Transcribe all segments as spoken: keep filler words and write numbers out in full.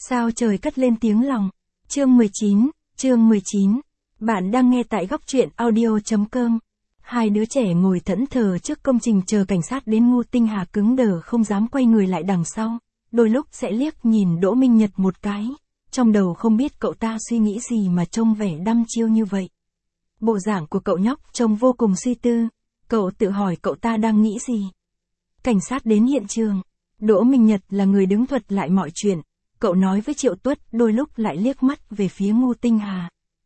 Sao trời cất lên tiếng lòng. Chương mười chín, chương mười chín. Bạn đang nghe tại góc truyện audio.com. Hai đứa trẻ ngồi thẫn thờ trước công trình chờ cảnh sát đến. Ngô Tinh Hà cứng đờ không dám quay người lại đằng sau, đôi lúc sẽ liếc nhìn Đỗ Minh Nhật một cái, trong đầu không biết cậu ta suy nghĩ gì mà trông vẻ đăm chiêu như vậy. Bộ dạng của cậu nhóc trông vô cùng suy tư, cậu tự hỏi cậu ta đang nghĩ gì. Cảnh sát đến hiện trường, Đỗ Minh Nhật là người đứng thuật lại mọi chuyện, cậu nói với Triệu Tuất, đôi lúc lại liếc mắt về phía Ngô Tinh Hà.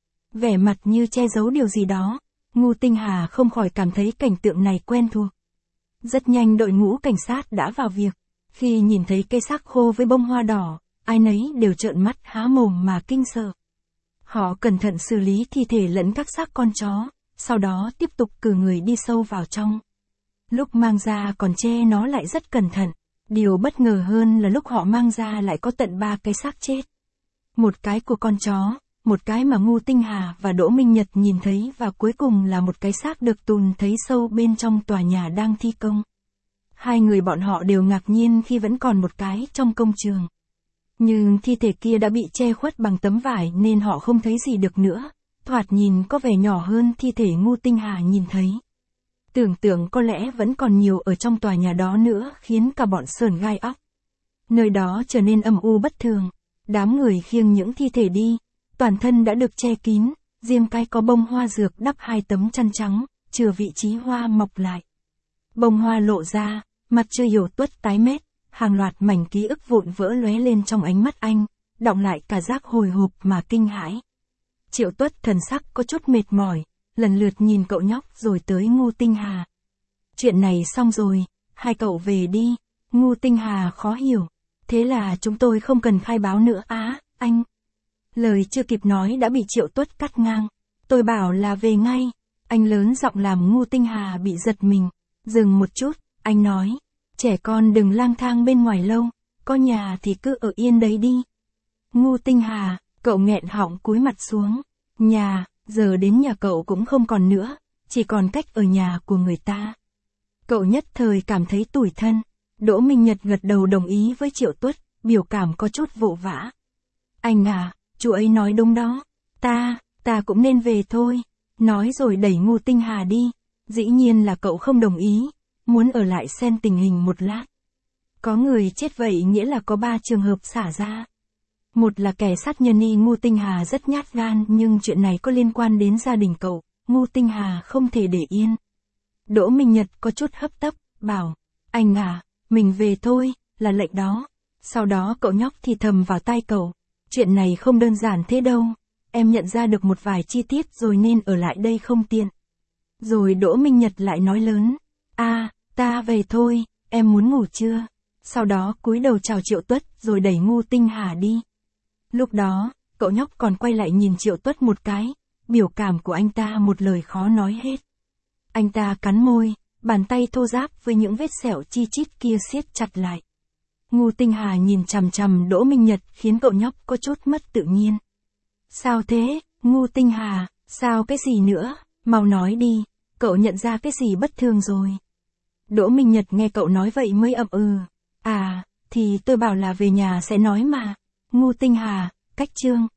Vẻ mặt như che giấu điều gì đó, Ngô Tinh Hà không khỏi cảm thấy cảnh tượng này quen thuộc. Rất nhanh đội ngũ cảnh sát đã vào việc, khi nhìn thấy cây xác khô với bông hoa đỏ, ai nấy đều trợn mắt há mồm mà kinh sợ. Họ cẩn thận xử lý thi thể lẫn các xác con chó, sau đó tiếp tục cử người đi sâu vào trong. Lúc mang ra còn che nó lại rất cẩn thận, điều bất ngờ hơn là lúc họ mang ra lại có tận ba cái xác chết. Một cái của con chó, một cái mà Ngô Tinh Hà và Đỗ Minh Nhật nhìn thấy và cuối cùng là một cái xác được tùn thấy sâu bên trong tòa nhà đang thi công. Hai người bọn họ đều ngạc nhiên khi vẫn còn một cái trong công trường. Nhưng thi thể kia đã bị che khuất bằng tấm vải nên họ không thấy gì được nữa, thoạt nhìn có vẻ nhỏ hơn thi thể Ngô Tinh Hà nhìn thấy. Tưởng tượng có lẽ vẫn còn nhiều ở trong tòa nhà đó nữa khiến cả bọn sởn gai óc. Nơi đó trở nên âm u bất thường, đám người khiêng những thi thể đi, toàn thân đã được che kín, riêng cái có bông hoa dược đắp hai tấm chăn trắng, chừa vị trí hoa mọc lại. Bông hoa lộ ra, mặt chưa hiểu Tuất tái mét, hàng loạt mảnh ký ức vụn vỡ lóe lên trong ánh mắt anh, đọng lại cả giác hồi hộp mà kinh hãi. Triệu Tuất thần sắc có chút mệt mỏi, lần lượt nhìn cậu nhóc rồi tới Ngô Tinh Hà. Chuyện này xong rồi, hai cậu về đi. Ngô Tinh Hà khó hiểu. Thế là chúng tôi không cần khai báo nữa á, anh. Lời chưa kịp nói đã bị Triệu Tuất cắt ngang. Tôi bảo là về ngay. Anh lớn giọng làm Ngô Tinh Hà bị giật mình. Dừng một chút, anh nói. Trẻ con đừng lang thang bên ngoài lâu, có nhà thì cứ ở yên đấy đi. Ngô Tinh Hà, cậu nghẹn họng cúi mặt xuống. Nhà, giờ đến nhà cậu cũng không còn nữa, chỉ còn cách ở nhà của người ta. Cậu nhất thời cảm thấy tủi thân. Đỗ Minh Nhật gật đầu đồng ý với Triệu Tuất, biểu cảm có chút vội vã. Anh à, chú ấy nói đúng đó. Ta, ta cũng nên về thôi. Nói rồi đẩy Ngô Tinh Hà đi. Dĩ nhiên là cậu không đồng ý, muốn ở lại xem tình hình một lát. Có người chết vậy nghĩa là có ba trường hợp xả ra. Một là kẻ sát nhân y Ngô Tinh Hà rất nhát gan, nhưng chuyện này có liên quan đến gia đình cậu, Ngô Tinh Hà không thể để yên. Đỗ Minh Nhật có chút hấp tấp, bảo, anh à, mình về thôi, là lệnh đó. Sau đó cậu nhóc thì thầm vào tai cậu, chuyện này không đơn giản thế đâu, em nhận ra được một vài chi tiết rồi nên ở lại đây không tiện. Rồi Đỗ Minh Nhật lại nói lớn, a, ta về thôi, em muốn ngủ chưa? Sau đó cúi đầu chào Triệu Tuất rồi đẩy Ngô Tinh Hà đi. Lúc đó, cậu nhóc còn quay lại nhìn Triệu Tuất một cái, biểu cảm của anh ta một lời khó nói hết. Anh ta cắn môi, bàn tay thô ráp với những vết sẹo chi chít kia siết chặt lại. Ngô Tinh Hà nhìn chằm chằm Đỗ Minh Nhật khiến cậu nhóc có chút mất tự nhiên. Sao thế, Ngô Tinh Hà, sao cái gì nữa, mau nói đi, cậu nhận ra cái gì bất thường rồi. Đỗ Minh Nhật nghe cậu nói vậy mới ậm ừ, à, thì tôi bảo là về nhà sẽ nói mà. Ngô Tinh Hà, cách chương.